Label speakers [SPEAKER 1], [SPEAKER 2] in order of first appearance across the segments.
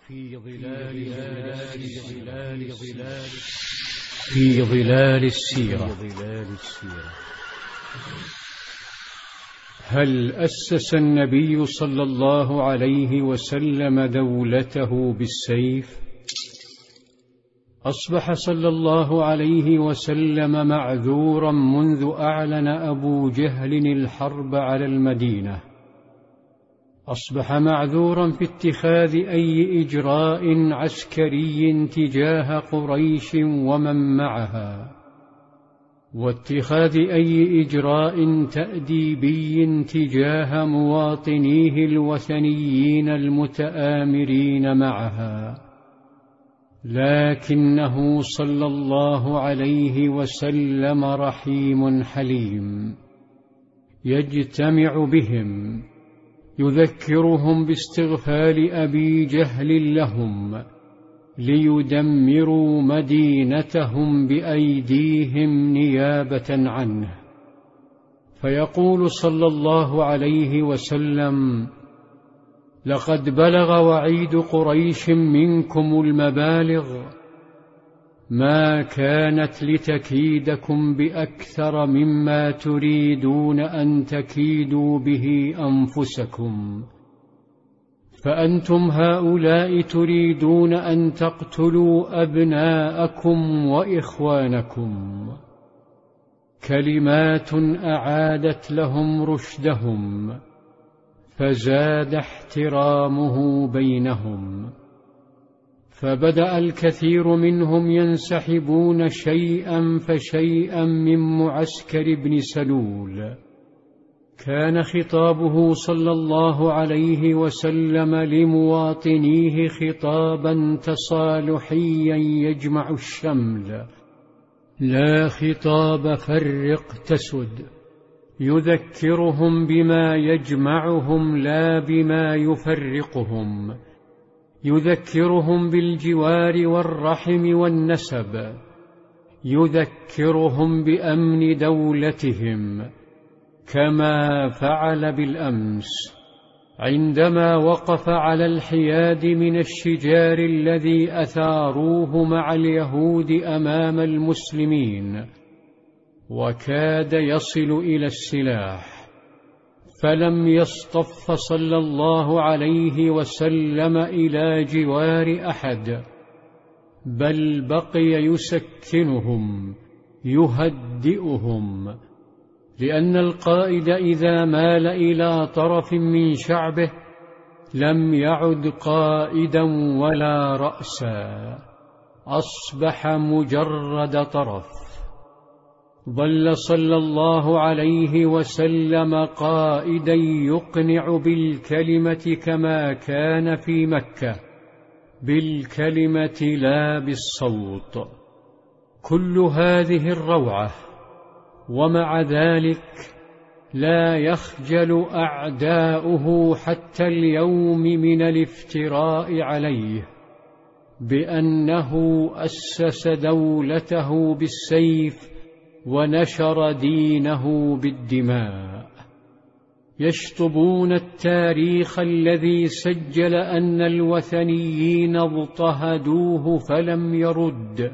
[SPEAKER 1] في ظلال السيرة. هل أسس النبي صلى الله عليه وسلم دولته بالسيف؟ أصبح صلى الله عليه وسلم معذورا منذ أعلن أبو جهل الحرب على المدينة. أصبح معذورا في اتخاذ أي إجراء عسكري تجاه قريش ومن معها، واتخاذ أي إجراء تأديبي تجاه مواطنيه الوثنيين المتآمرين معها. لكنه صلى الله عليه وسلم رحيم حليم، يجتمع بهم، يذكرهم باستغفال أبي جهل لهم ليدمروا مدينتهم بأيديهم نيابة عنه، فيقول صلى الله عليه وسلم: لقد بلغ وعيد قريش منكم المبالغ، ما كانت لتكيدكم بأكثر مما تريدون أن تكيدوا به أنفسكم، فأنتم هؤلاء تريدون أن تقتلوا أبناءكم وإخوانكم. كلمات أعادت لهم رشدهم، فزاد احترامه بينهم، فبدأ الكثير منهم ينسحبون شيئا فشيئا من معسكر ابن سلول. كان خطابه صلى الله عليه وسلم لمواطنيه خطابا تصالحيا يجمع الشمل، لا خطاب فرق تسد، يذكرهم بما يجمعهم لا بما يفرقهم، يذكرهم بالجوار والرحم والنسب، يذكرهم بأمن دولتهم، كما فعل بالأمس عندما وقف على الحياد من الشجار الذي أثاروه مع اليهود أمام المسلمين، وكاد يصل إلى السلاح، فلم يصطف صلى الله عليه وسلم إلى جوار أحد، بل بقي يسكنهم يهدئهم، لأن القائد إذا مال إلى طرف من شعبه لم يعد قائدا ولا رأسا، أصبح مجرد طرف. ظل صلى الله عليه وسلم قائدا يقنع بالكلمة كما كان في مكة، بالكلمة لا بالصوت. كل هذه الروعة ومع ذلك لا يخجل أعداؤه حتى اليوم من الافتراء عليه بأنه أسس دولته بالسيف ونشر دينه بالدماء. يشطبون التاريخ الذي سجل أن الوثنيين اضطهدوه فلم يرد،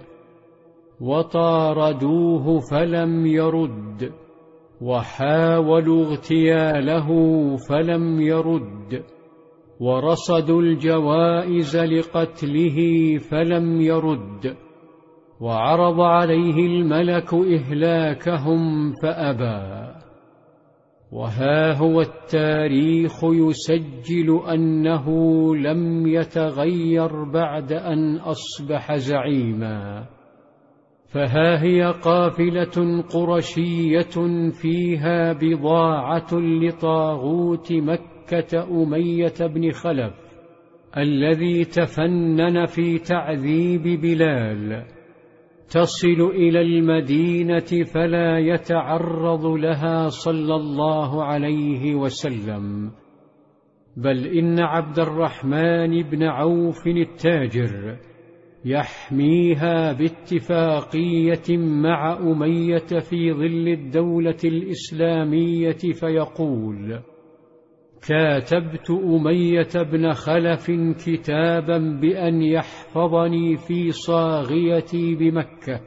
[SPEAKER 1] وطاردوه فلم يرد، وحاولوا اغتياله فلم يرد، ورصدوا الجوائز لقتله فلم يرد، وعرض عليه الملك إهلاكهم فأبى. وها هو التاريخ يسجل أنه لم يتغير بعد أن أصبح زعيما. فها هي قافلة قرشية فيها بضاعة لطاغوت مكة أمية بن خلف الذي تفنن في تعذيب بلال، تصل إلى المدينة فلا يتعرض لها صلى الله عليه وسلم، بل إن عبد الرحمن بن عوف التاجر يحميها باتفاقية مع أمية في ظل الدولة الإسلامية، فيقول: كاتبت أمية بن خلف كتابا بأن يحفظني في صاغيتي بمكة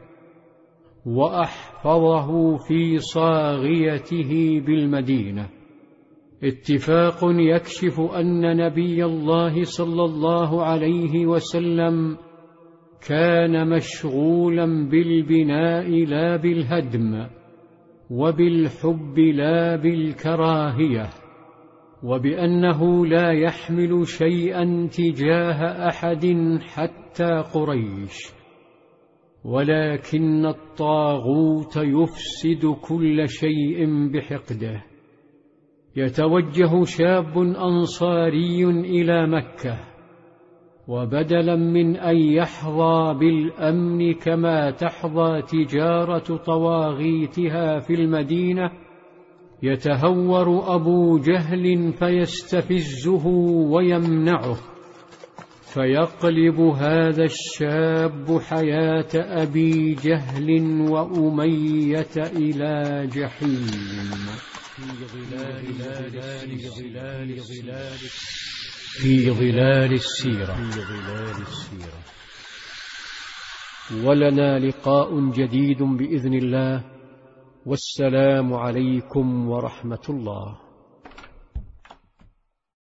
[SPEAKER 1] وأحفظه في صاغيته بالمدينة. اتفاق يكشف أن نبي الله صلى الله عليه وسلم كان مشغولا بالبناء لا بالهدم، وبالحب لا بالكراهية، وبأنه لا يحمل شيئا تجاه أحد حتى قريش، ولكن الطاغوت يفسد كل شيء بحقده. يتوجه شاب أنصاري إلى مكة، وبدلا من أن يحظى بالأمن كما تحظى تجارة طواغيتها في المدينة، يتهور أبو جهل فيستفزه ويمنعه، فيقلب هذا الشاب حياة أبي جهل وأمية إلى جحيم في ظلال السيرة. ولنا لقاء جديد بإذن الله، والسلام عليكم ورحمة الله.